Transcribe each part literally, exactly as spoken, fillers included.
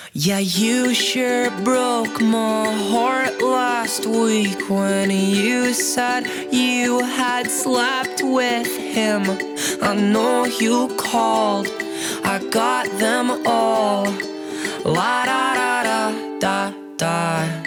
Yeah, you sure broke my heart last week when you said you had slept with him. I know you called, I got them all. La da da da da da.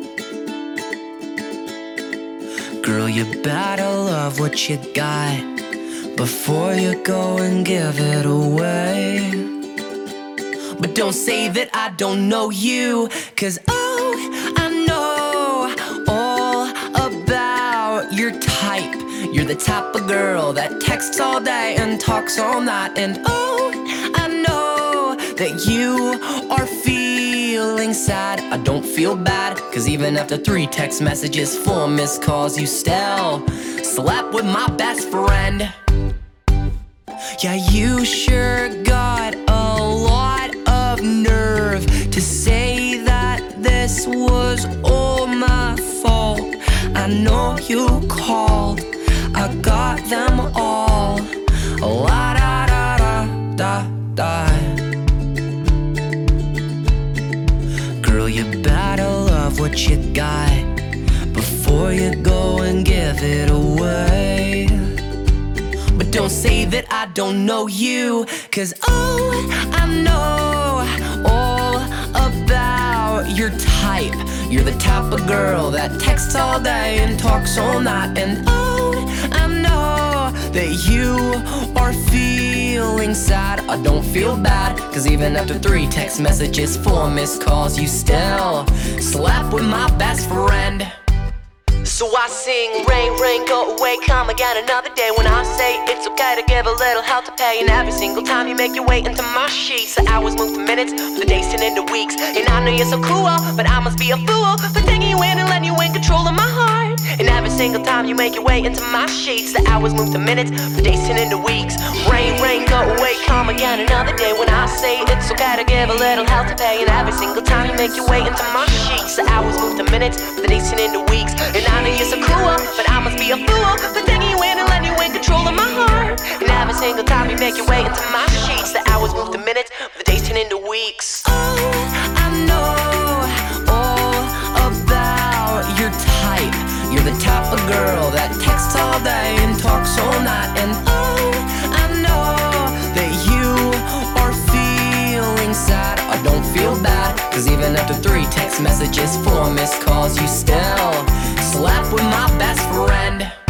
Girl, you better love what you got before you go and give it away. But don't say that I don't know you, 'cause oh, I know all about your type. You're the type of girl that texts all day and talks all night. And oh, I know that you are feeling sad. I don't feel bad, 'cause even after three text messages, four missed calls, you still slept with my best friend. Yeah, you sure got a lot of nerve to say that this was all my fault. I know you called, I got them all. La da da da da da. Girl, you better love what you got before you go and give it away. But don't say that I don't know you, 'cause oh, I know all about your type. You're the type of girl that texts all day and talks all night. And oh, I know that you are feeling sad. I don't feel bad, 'cause even after three text messages, four missed calls, you still slept with my best friend. So I sing, rain, rain, go away, come again another day. When I say it's okay to give a little help to pay. And every single time you make your way into my sheets, the hours move to minutes, the days turn into weeks. And I know you're so cool, but I must be a fool for taking you in and letting you in control of my heart. And every single time you make your way into my sheets, the hours move to minutes, the days turn into weeks. Rain, rain, go away, come again another day. When I say it's okay to give a little help to pay. And every single time you make your way into my sheets, the hours move to minutes, the days turn into weeks. And I know you're so cool, but I must be a fool for taking you in and letting you in control of my heart. And every single time you make your way into my sheets, the hours move to minutes, the days turn into weeks. Oh, I know all about your type. You're the type of girl that texts all day and talks all night. And oh, I know that you are feeling sad. I don't feel bad, 'cause even after three text messages, four missed calls, you still slept with my best friend.